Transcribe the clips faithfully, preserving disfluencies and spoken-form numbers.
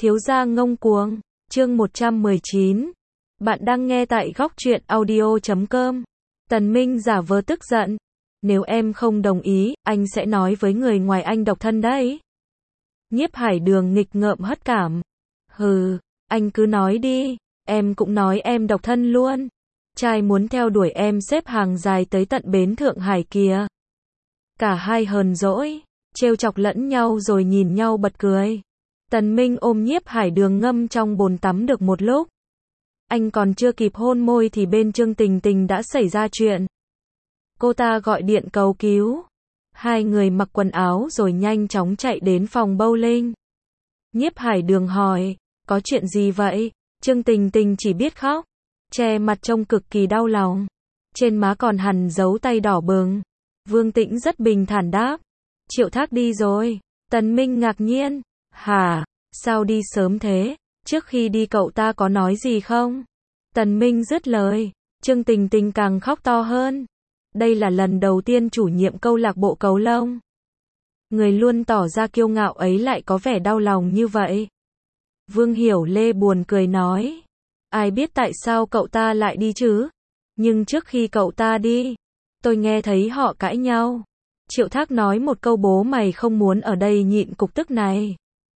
Thiếu gia ngông cuồng, chương một trăm mười chín. Bạn đang nghe tại góc truyện audio chấm com. Tần Minh giả vờ tức giận. Nếu em không đồng ý, anh sẽ nói với người ngoài anh độc thân đấy. Nhiếp Hải Đường nghịch ngợm hất cảm. Hừ, anh cứ nói đi, em cũng nói em độc thân luôn. Trai muốn theo đuổi em xếp hàng dài tới tận bến Thượng Hải kìa. Cả hai hờn dỗi, trêu chọc lẫn nhau rồi nhìn nhau bật cười. Tần Minh ôm Nhiếp Hải Đường ngâm trong bồn tắm được một lúc. Anh còn chưa kịp hôn môi thì bên Trương Tình Tình đã xảy ra chuyện. Cô ta gọi điện cầu cứu. Hai người mặc quần áo rồi nhanh chóng chạy đến phòng bowling. Nhiếp Hải Đường hỏi, có chuyện gì vậy? Trương Tình Tình chỉ biết khóc, che mặt trông cực kỳ đau lòng. Trên má còn hằn dấu tay đỏ bừng. Vương Tĩnh rất bình thản đáp, Triệu Thác đi rồi. Tần Minh ngạc nhiên, hả, sao đi sớm thế, trước khi đi cậu ta có nói gì không? Tần Minh dứt lời, Trương Tình Tình càng khóc to hơn. Đây là lần đầu tiên chủ nhiệm câu lạc bộ cầu lông. Người luôn tỏ ra kiêu ngạo ấy lại có vẻ đau lòng như vậy. Vương Hiểu Lê buồn cười nói, ai biết tại sao cậu ta lại đi chứ? Nhưng trước khi cậu ta đi, tôi nghe thấy họ cãi nhau. Triệu Thác nói một câu bố mày không muốn ở đây nhịn cục tức này.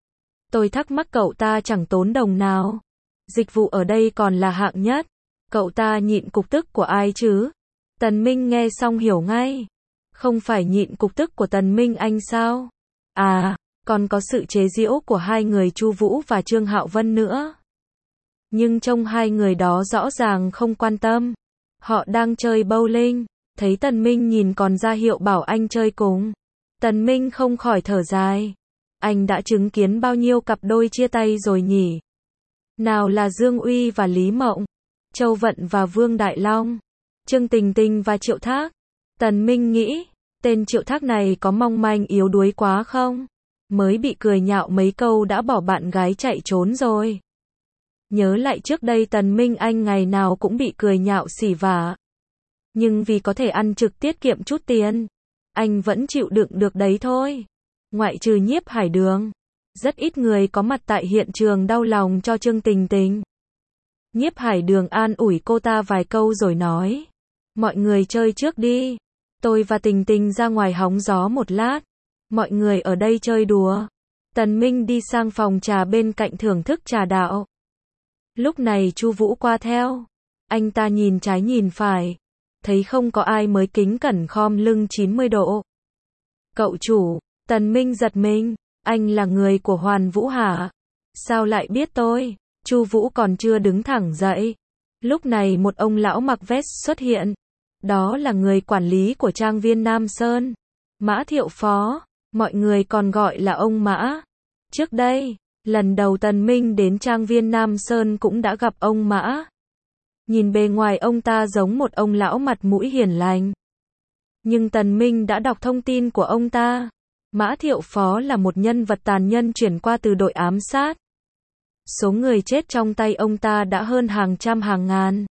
Tôi thắc mắc cậu ta chẳng tốn đồng nào. Dịch vụ ở đây còn là hạng nhất. Cậu ta nhịn cục tức của ai chứ? Tần Minh nghe xong hiểu ngay. Không phải nhịn cục tức của Tần Minh anh sao? À, còn có sự chế giễu của hai người Chu Vũ và Trương Hạo Vân nữa. Nhưng trông hai người đó rõ ràng không quan tâm. Họ đang chơi bowling. Thấy Tần Minh nhìn còn ra hiệu bảo anh chơi cùng. Tần Minh không khỏi thở dài. Anh đã chứng kiến bao nhiêu cặp đôi chia tay rồi nhỉ? Nào là Dương Uy và Lý Mộng, Châu Vận và Vương Đại Long, Trương Tình Tình và Triệu Thác. Tần Minh nghĩ, tên Triệu Thác này có mong manh yếu đuối quá không? Mới bị cười nhạo mấy câu đã bỏ bạn gái chạy trốn rồi. Nhớ lại trước đây Tần Minh anh ngày nào cũng bị cười nhạo xỉ vả. Nhưng vì có thể ăn trực tiết kiệm chút tiền, anh vẫn chịu đựng được đấy thôi. Ngoại trừ Nhiếp Hải Đường, rất ít người có mặt tại hiện trường đau lòng cho Trương Tình Tình. Nhiếp Hải Đường an ủi cô ta vài câu rồi nói, mọi người chơi trước đi, tôi và Tình Tình ra ngoài hóng gió một lát, mọi người ở đây chơi đùa. Tần Minh đi sang phòng trà bên cạnh thưởng thức trà đạo. Lúc này Chu Vũ qua theo, anh ta nhìn trái nhìn phải, thấy không có ai mới kính cẩn khom lưng chín mươi độ. Cậu chủ, Tần Minh giật mình, anh là người của Hoàn Vũ hả? Sao lại biết tôi? Chu Vũ còn chưa đứng thẳng dậy. Lúc này một ông lão mặc vest xuất hiện. Đó là người quản lý của trang viên Nam Sơn. Mã Thiệu Phó, mọi người còn gọi là ông Mã. Trước đây, lần đầu Tần Minh đến trang viên Nam Sơn cũng đã gặp ông Mã. Nhìn bề ngoài ông ta giống một ông lão mặt mũi hiền lành. Nhưng Tần Minh đã đọc thông tin của ông ta. Mã Thiệu Phó là một nhân vật tàn nhân chuyển qua từ đội ám sát. Số người chết trong tay ông ta đã hơn hàng trăm hàng ngàn.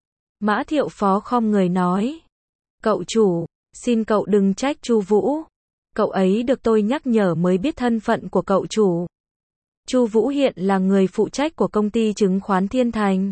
Mã Thiệu Phó khom người nói, cậu chủ, xin cậu đừng trách Chu Vũ. Cậu ấy được tôi nhắc nhở mới biết thân phận của cậu chủ. Chu Vũ hiện là người phụ trách của công ty chứng khoán Thiên Thành.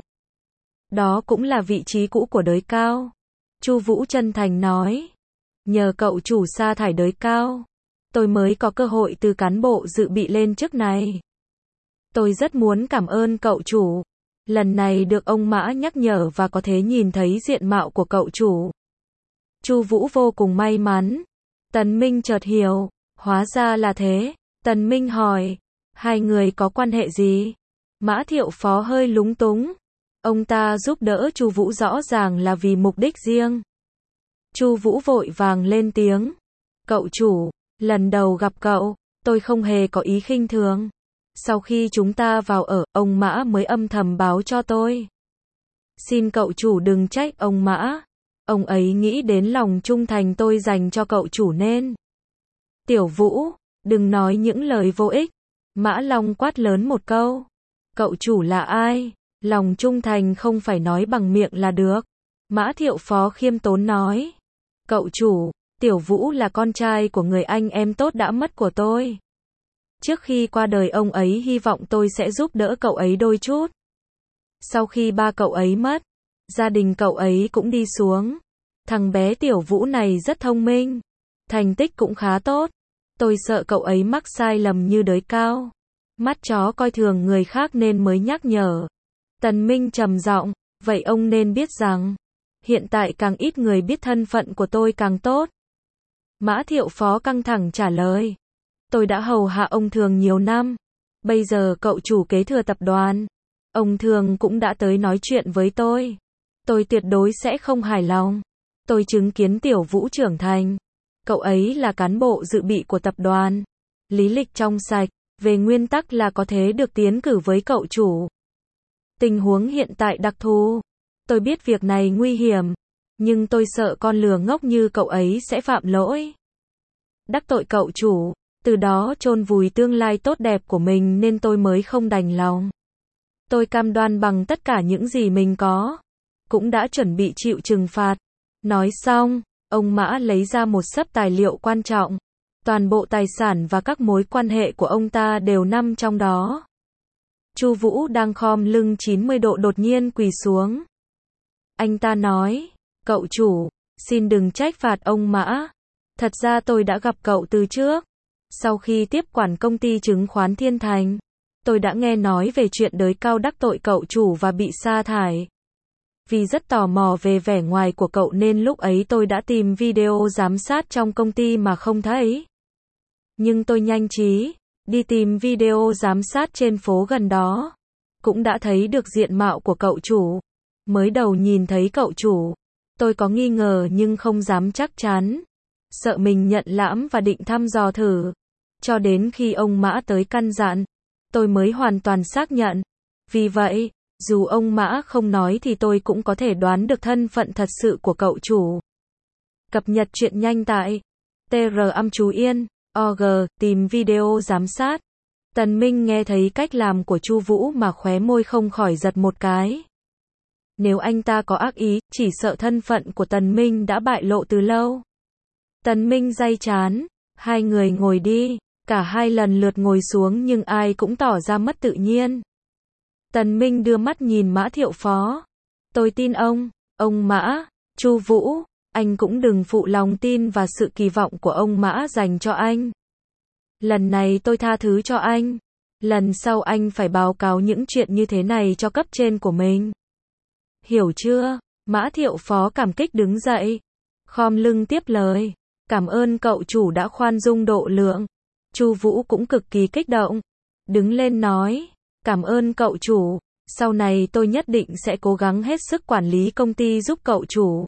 Đó cũng là vị trí cũ của Đới Cao. Chu Vũ chân thành nói, nhờ cậu chủ sa thải Đới Cao, tôi mới có cơ hội từ cán bộ dự bị lên chức này. Tôi rất muốn cảm ơn cậu chủ. Lần này được ông Mã nhắc nhở và có thể nhìn thấy diện mạo của cậu chủ. Chu Vũ vô cùng may mắn. Tần Minh chợt hiểu, hóa ra là thế. Tần Minh hỏi, hai người có quan hệ gì? Mã Thiệu Phó hơi lúng túng. Ông ta giúp đỡ Chu Vũ rõ ràng là vì mục đích riêng. Chu Vũ vội vàng lên tiếng, cậu chủ, lần đầu gặp cậu, tôi không hề có ý khinh thường. Sau khi chúng ta vào ở, ông Mã mới âm thầm báo cho tôi. Xin cậu chủ đừng trách ông Mã. Ông ấy nghĩ đến lòng trung thành tôi dành cho cậu chủ nên. Tiểu Vũ, đừng nói những lời vô ích. Mã Long quát lớn một câu. Cậu chủ là ai? Lòng trung thành không phải nói bằng miệng là được. Mã Thiệu Phó khiêm tốn nói. Cậu chủ, Tiểu Vũ là con trai của người anh em tốt đã mất của tôi. Trước khi qua đời ông ấy hy vọng tôi sẽ giúp đỡ cậu ấy đôi chút. Sau khi ba cậu ấy mất, gia đình cậu ấy cũng đi xuống. Thằng bé Tiểu Vũ này rất thông minh, thành tích cũng khá tốt. Tôi sợ cậu ấy mắc sai lầm như đới cao. Mắt chó coi thường người khác nên mới nhắc nhở. Tần Minh trầm giọng, vậy ông nên biết rằng, hiện tại càng ít người biết thân phận của tôi càng tốt. Mã Thiệu Phó căng thẳng trả lời. Tôi đã hầu hạ ông Thường nhiều năm. Bây giờ cậu chủ kế thừa tập đoàn. Ông Thường cũng đã tới nói chuyện với tôi. Tôi tuyệt đối sẽ không hài lòng. Tôi chứng kiến Tiểu Vũ trưởng thành. Cậu ấy là cán bộ dự bị của tập đoàn. Lý lịch trong sạch, về nguyên tắc là có thể được tiến cử với cậu chủ. Tình huống hiện tại đặc thù. Tôi biết việc này nguy hiểm, nhưng tôi sợ con lừa ngốc như cậu ấy sẽ phạm lỗi. Đắc tội cậu chủ, từ đó chôn vùi tương lai tốt đẹp của mình nên tôi mới không đành lòng. Tôi cam đoan bằng tất cả những gì mình có, cũng đã chuẩn bị chịu trừng phạt. Nói xong, ông Mã lấy ra một xấp tài liệu quan trọng. Toàn bộ tài sản và các mối quan hệ của ông ta đều nằm trong đó. Chu Vũ đang khom lưng chín mươi độ đột nhiên quỳ xuống. Anh ta nói, cậu chủ, xin đừng trách phạt ông Mã. Thật ra tôi đã gặp cậu từ trước. Sau khi tiếp quản công ty chứng khoán Thiên Thành, tôi đã nghe nói về chuyện đới cao đắc tội cậu chủ và bị sa thải. Vì rất tò mò về vẻ ngoài của cậu nên lúc ấy tôi đã tìm video giám sát trong công ty mà không thấy. Nhưng tôi nhanh trí, đi tìm video giám sát trên phố gần đó. Cũng đã thấy được diện mạo của cậu chủ. Mới đầu nhìn thấy cậu chủ, tôi có nghi ngờ nhưng không dám chắc chắn. Sợ mình nhận lãm và định thăm dò thử. Cho đến khi ông Mã tới căn dặn, tôi mới hoàn toàn xác nhận. Vì vậy, dù ông Mã không nói thì tôi cũng có thể đoán được thân phận thật sự của cậu chủ. Cập nhật truyện nhanh tại T R âm chú Yên, O G, tìm video giám sát. Tần Minh nghe thấy cách làm của Chu Vũ mà khóe môi không khỏi giật một cái. Nếu anh ta có ác ý, chỉ sợ thân phận của Tần Minh đã bại lộ từ lâu. Tần Minh day chán, hai người ngồi đi, cả hai lần lượt ngồi xuống nhưng ai cũng tỏ ra mất tự nhiên. Tần Minh đưa mắt nhìn Mã Thiệu Phó. Tôi tin ông, ông Mã, Chu Vũ, anh cũng đừng phụ lòng tin và sự kỳ vọng của ông Mã dành cho anh. Lần này tôi tha thứ cho anh. Lần sau anh phải báo cáo những chuyện như thế này cho cấp trên của mình. Hiểu chưa? Mã Thiệu Phó cảm kích đứng dậy. Khom lưng tiếp lời. Cảm ơn cậu chủ đã khoan dung độ lượng. Chu Vũ cũng cực kỳ kích động. Đứng lên nói. Cảm ơn cậu chủ. Sau này tôi nhất định sẽ cố gắng hết sức quản lý công ty giúp cậu chủ.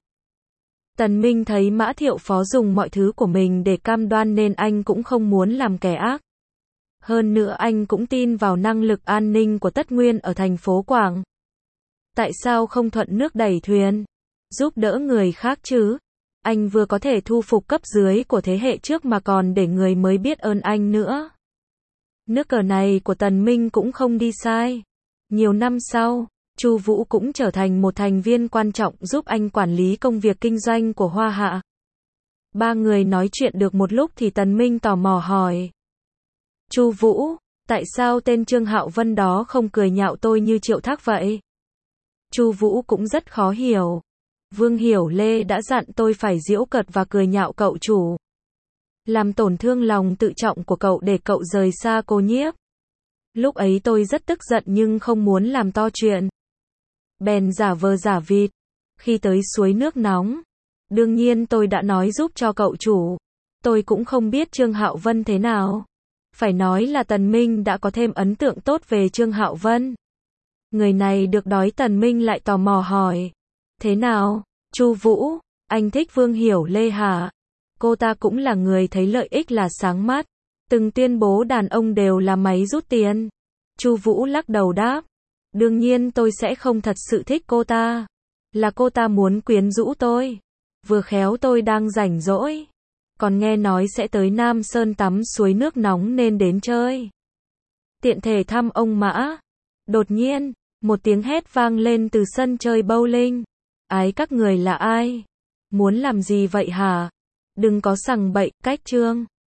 Tần Minh thấy Mã Thiệu Phó dùng mọi thứ của mình để cam đoan nên anh cũng không muốn làm kẻ ác. Hơn nữa anh cũng tin vào năng lực an ninh của Tất Nguyên ở thành phố Quảng. Tại sao không thuận nước đẩy thuyền? Giúp đỡ người khác chứ? Anh vừa có thể thu phục cấp dưới của thế hệ trước mà còn để người mới biết ơn anh nữa. Nước cờ này của Tần Minh cũng không đi sai. Nhiều năm sau, Chu Vũ cũng trở thành một thành viên quan trọng giúp anh quản lý công việc kinh doanh của Hoa Hạ. Ba người nói chuyện được một lúc thì Tần Minh tò mò hỏi. Chu Vũ, tại sao tên Trương Hạo Vân đó không cười nhạo tôi như Triệu Thác vậy? Chu Vũ cũng rất khó hiểu. Vương Hiểu Lê đã dặn tôi phải giễu cợt và cười nhạo cậu chủ. Làm tổn thương lòng tự trọng của cậu để cậu rời xa cô Nhiếp. Lúc ấy tôi rất tức giận nhưng không muốn làm to chuyện. Bèn giả vờ giả vịt. Khi tới suối nước nóng, đương nhiên tôi đã nói giúp cho cậu chủ. Tôi cũng không biết Trương Hạo Vân thế nào. Phải nói là Tần Minh đã có thêm ấn tượng tốt về Trương Hạo Vân. Người này được đói. Tần Minh lại tò mò hỏi. Thế nào, Chu Vũ, anh thích Vương Hiểu Lê hả? Cô ta cũng là người thấy lợi ích là sáng mắt. Từng tuyên bố đàn ông đều là máy rút tiền. Chu Vũ lắc đầu đáp. Đương nhiên tôi sẽ không thật sự thích cô ta. Là cô ta muốn quyến rũ tôi. Vừa khéo tôi đang rảnh rỗi. Còn nghe nói sẽ tới Nam Sơn tắm suối nước nóng nên đến chơi. Tiện thể thăm ông Mã. Đột nhiên, một tiếng hét vang lên từ sân chơi bowling. Ái các người là ai? Muốn làm gì vậy hả? Đừng có sằng bậy, cách Trương